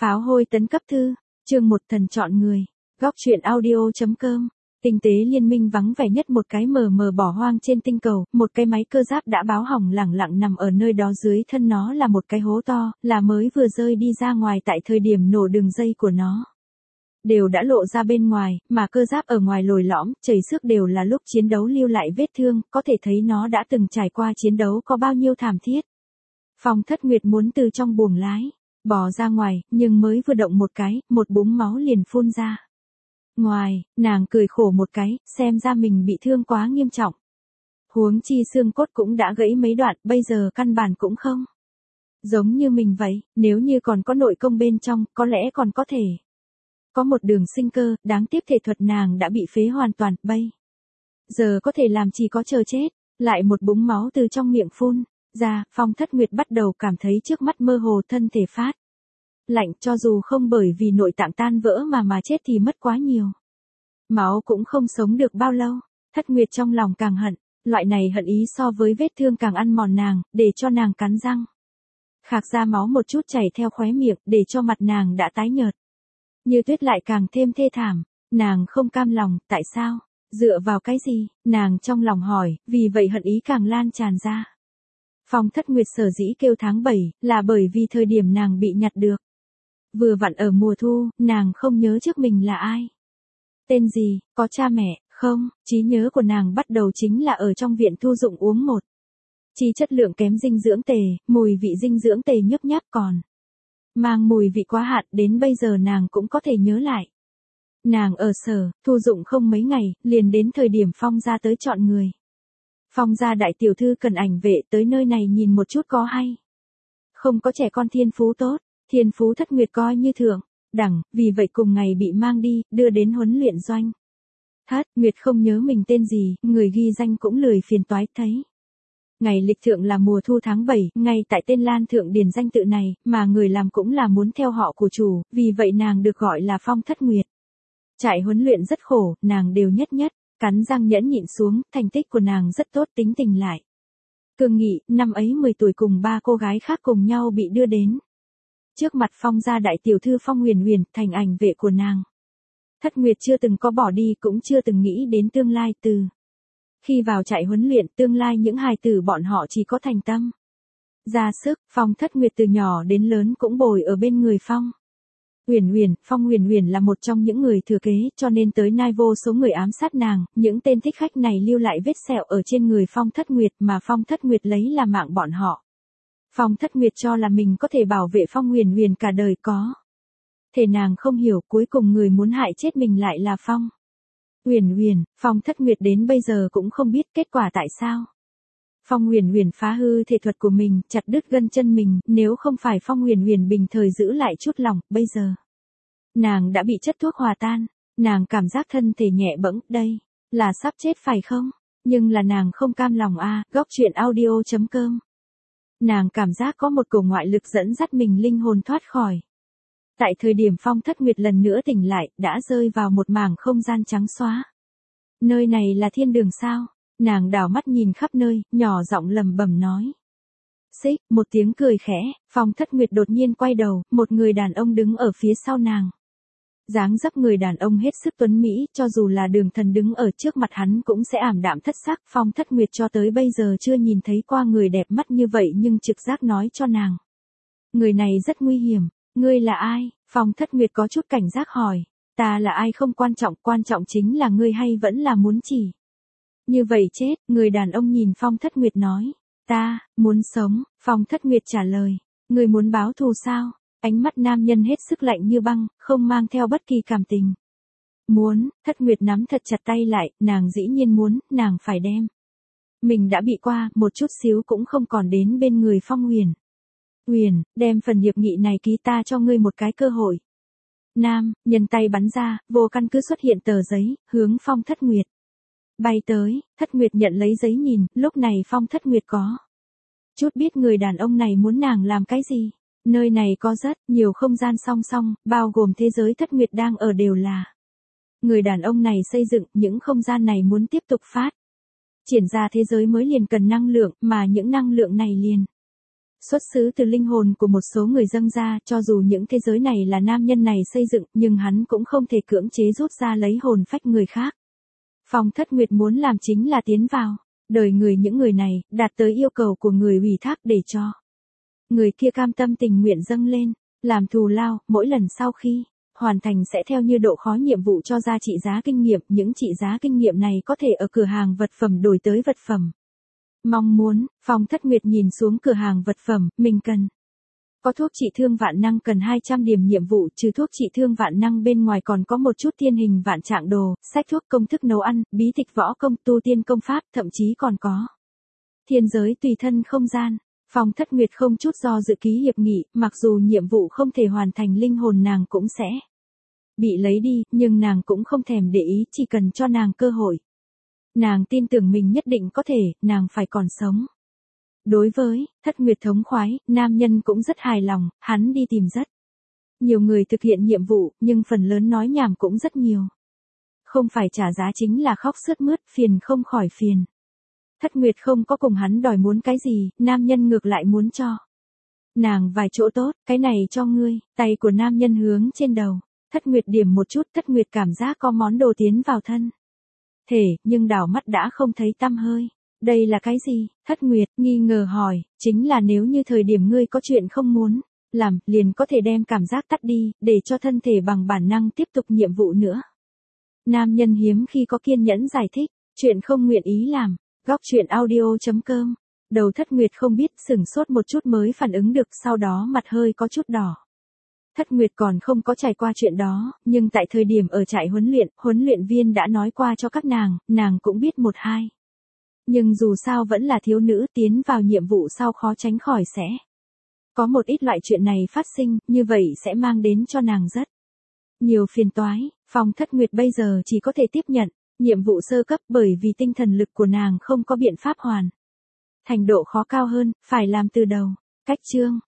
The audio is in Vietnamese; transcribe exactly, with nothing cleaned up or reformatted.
Pháo hôi tấn cấp thư, chương một thần chọn người, góc truyện audio.com. Tinh tế liên minh vắng vẻ nhất một cái mờ mờ bỏ hoang trên tinh cầu, một cái máy cơ giáp đã báo hỏng lẳng lặng nằm ở nơi đó, dưới thân nó là một cái hố to, là mới vừa rơi đi ra ngoài tại thời điểm nổ đường dây của nó. Đều đã lộ ra bên ngoài, mà cơ giáp ở ngoài lồi lõm, chảy xước đều là lúc chiến đấu lưu lại vết thương, có thể thấy nó đã từng trải qua chiến đấu có bao nhiêu thảm thiết. Phong Thất Nguyệt muốn từ trong buồng lái bò ra ngoài, nhưng mới vừa động một cái, một búng máu liền phun ra. Ngoài, nàng cười khổ một cái, xem ra mình bị thương quá nghiêm trọng. Huống chi xương cốt cũng đã gãy mấy đoạn, bây giờ căn bản cũng không giống như mình vậy, nếu như còn có nội công bên trong, có lẽ còn có thể có một đường sinh cơ, đáng tiếc thể thuật nàng đã bị phế hoàn toàn, bây giờ có thể làm chỉ có chờ chết. Lại một búng máu từ trong miệng phun ra, Phong Thất Nguyệt bắt đầu cảm thấy trước mắt mơ hồ, thân thể phát lạnh, cho dù không bởi vì nội tạng tan vỡ mà mà chết thì mất quá nhiều máu cũng không sống được bao lâu. Thất Nguyệt trong lòng càng hận, loại này hận ý so với vết thương càng ăn mòn nàng, để cho nàng cắn răng khạc ra máu một chút chảy theo khóe miệng, để cho mặt nàng đã tái nhợt như tuyết lại càng thêm thê thảm. Nàng không cam lòng, tại sao? Dựa vào cái gì? Nàng trong lòng hỏi, vì vậy hận ý càng lan tràn ra. Phong Thất Nguyệt sở dĩ kêu tháng bảy, là bởi vì thời điểm nàng bị nhặt được vừa vặn ở mùa thu, nàng không nhớ trước mình là ai, tên gì, có cha mẹ, không, trí nhớ của nàng bắt đầu chính là ở trong viện thu dụng uống một chi chất lượng kém dinh dưỡng tề, mùi vị dinh dưỡng tề nhấp nháp còn mang mùi vị quá hạn, đến bây giờ nàng cũng có thể nhớ lại. Nàng ở sở, thu dụng không mấy ngày, liền đến thời điểm Phong gia tới chọn người. Phong gia đại tiểu thư cần ảnh vệ tới nơi này nhìn một chút có hay không có trẻ con thiên phú tốt, thiên phú Thất Nguyệt coi như thượng đẳng, vì vậy cùng ngày bị mang đi, đưa đến huấn luyện doanh. Thất Nguyệt không nhớ mình tên gì, người ghi danh cũng lười phiền toái, thấy ngày lịch thượng là mùa thu tháng bảy, ngay tại tên Lan thượng điền danh tự này, mà người làm cũng là muốn theo họ của chủ, vì vậy nàng được gọi là Phong Thất Nguyệt. Trại huấn luyện rất khổ, nàng đều nhất nhất cắn răng nhẫn nhịn xuống, thành tích của nàng rất tốt, tính tình lại cương nghị. Năm ấy mười tuổi cùng ba cô gái khác cùng nhau bị đưa đến trước mặt Phong gia đại tiểu thư Phong Huyền Huyền, thành ảnh vệ của nàng. Thất Nguyệt chưa từng có bỏ đi, cũng chưa từng nghĩ đến tương lai. Từ khi vào trại huấn luyện, tương lai những hài tử bọn họ chỉ có thành tâm ra sức. Phong Thất Nguyệt từ nhỏ đến lớn cũng bồi ở bên người Phong Huyền Huyền. Phong Huyền Huyền là một trong những người thừa kế, cho nên tới nay vô số người ám sát nàng, những tên thích khách này lưu lại vết sẹo ở trên người Phong Thất Nguyệt, mà Phong Thất Nguyệt lấy là mạng bọn họ. Phong Thất Nguyệt cho là mình có thể bảo vệ Phong Huyền Huyền cả đời, có thể nàng không hiểu, cuối cùng người muốn hại chết mình lại là Phong Huyền Huyền. Phong Thất Nguyệt đến bây giờ cũng không biết kết quả tại sao Phong Huyền Huyền phá hư thể thuật của mình, chặt đứt gân chân mình, nếu không phải Phong Huyền Huyền bình thời giữ lại chút lòng, bây giờ nàng đã bị chất thuốc hòa tan. Nàng cảm giác thân thể nhẹ bẫng, đây là sắp chết phải không? Nhưng là nàng không cam lòng a, à, góc truyện audio.com. Nàng cảm giác có một cổ ngoại lực dẫn dắt mình linh hồn thoát khỏi. Tại thời điểm Phong Thất Nguyệt lần nữa tỉnh lại, đã rơi vào một mảng không gian trắng xóa. Nơi này là thiên đường sao? Nàng đảo mắt nhìn khắp nơi, nhỏ giọng lẩm bẩm nói. Xích, một tiếng cười khẽ, Phong Thất Nguyệt đột nhiên quay đầu, một người đàn ông đứng ở phía sau nàng. Dáng dấp người đàn ông hết sức tuấn mỹ, cho dù là Đường Thần đứng ở trước mặt hắn cũng sẽ ảm đạm thất sắc. Phong Thất Nguyệt cho tới bây giờ chưa nhìn thấy qua người đẹp mắt như vậy, nhưng trực giác nói cho nàng, người này rất nguy hiểm. Ngươi là ai? Phong Thất Nguyệt có chút cảnh giác hỏi. Ta là ai không quan trọng, quan trọng chính là ngươi hay vẫn là muốn chỉ như vậy chết. Người đàn ông nhìn Phong Thất Nguyệt nói. Ta, muốn sống. Phong Thất Nguyệt trả lời. Ngươi muốn báo thù sao? Ánh mắt nam nhân hết sức lạnh như băng, không mang theo bất kỳ cảm tình. Muốn. Thất Nguyệt nắm thật chặt tay lại, nàng dĩ nhiên muốn, nàng phải đem mình đã bị qua, một chút xíu cũng không còn đến bên người Phong Huyền Huyền, đem phần hiệp nghị này ký, ta cho ngươi một cái cơ hội. Nam, nhân tay bắn ra, vô căn cứ xuất hiện tờ giấy, hướng Phong Thất Nguyệt bay tới. Thất Nguyệt nhận lấy giấy nhìn, lúc này Phong Thất Nguyệt có chút biết người đàn ông này muốn nàng làm cái gì. Nơi này có rất nhiều không gian song song, bao gồm thế giới Thất Nguyệt đang ở đều là người đàn ông này xây dựng. Những không gian này muốn tiếp tục phát triển ra thế giới mới liền cần năng lượng, mà những năng lượng này liền Xuất xứ từ linh hồn của một số người dâng ra, cho dù những thế giới này là nam nhân này xây dựng, nhưng hắn cũng không thể cưỡng chế rút ra lấy hồn phách người khác. Phong Thất Nguyệt muốn làm chính là tiến vào đời người những người này, đạt tới yêu cầu của người ủy thác để cho người kia cam tâm tình nguyện dâng lên, làm thù lao, mỗi lần sau khi hoàn thành sẽ theo như độ khó nhiệm vụ cho ra trị giá kinh nghiệm, những trị giá kinh nghiệm này có thể ở cửa hàng vật phẩm đổi tới vật phẩm. Mong muốn, Phong Thất Nguyệt nhìn xuống cửa hàng vật phẩm, mình cần có thuốc trị thương vạn năng cần hai trăm điểm nhiệm vụ, trừ thuốc trị thương vạn năng bên ngoài còn có một chút thiên hình vạn trạng đồ, sách thuốc công thức nấu ăn, bí tịch võ công, tu tiên công pháp, thậm chí còn có thiên giới tùy thân không gian. Phong Thất Nguyệt không chút do dự ký hiệp nghị, mặc dù nhiệm vụ không thể hoàn thành, linh hồn nàng cũng sẽ bị lấy đi, nhưng nàng cũng không thèm để ý, chỉ cần cho nàng cơ hội. Nàng tin tưởng mình nhất định có thể, nàng phải còn sống. Đối với Thất Nguyệt thống khoái, nam nhân cũng rất hài lòng, hắn đi tìm rất nhiều người thực hiện nhiệm vụ, nhưng phần lớn nói nhảm cũng rất nhiều. Không phải trả giá chính là khóc sướt mướt, phiền không khỏi phiền. Thất Nguyệt không có cùng hắn đòi muốn cái gì, nam nhân ngược lại muốn cho nàng vài chỗ tốt, cái này cho ngươi, tay của nam nhân hướng trên đầu. Thất Nguyệt điểm một chút, Thất Nguyệt cảm giác có món đồ tiến vào thân thể, nhưng đảo mắt đã không thấy tăm hơi. Đây là cái gì? Thất Nguyệt nghi ngờ hỏi, chính là nếu như thời điểm ngươi có chuyện không muốn làm, liền có thể đem cảm giác tắt đi, để cho thân thể bằng bản năng tiếp tục nhiệm vụ nữa. Nam nhân hiếm khi có kiên nhẫn giải thích, chuyện không nguyện ý làm. Góc truyện audio chấm com. Đầu Thất Nguyệt không biết, sửng sốt một chút mới phản ứng được, sau đó mặt hơi có chút đỏ. Thất Nguyệt còn không có trải qua chuyện đó, nhưng tại thời điểm ở trại huấn luyện, huấn luyện viên đã nói qua cho các nàng, nàng cũng biết một hai. Nhưng dù sao vẫn là thiếu nữ, tiến vào nhiệm vụ sau khó tránh khỏi sẽ có một ít loại chuyện này phát sinh, như vậy sẽ mang đến cho nàng rất nhiều phiền toái. Phong Thất Nguyệt bây giờ chỉ có thể tiếp nhận nhiệm vụ sơ cấp, bởi vì tinh thần lực của nàng không có biện pháp hoàn thành độ khó cao hơn, phải làm từ đầu. Cách chương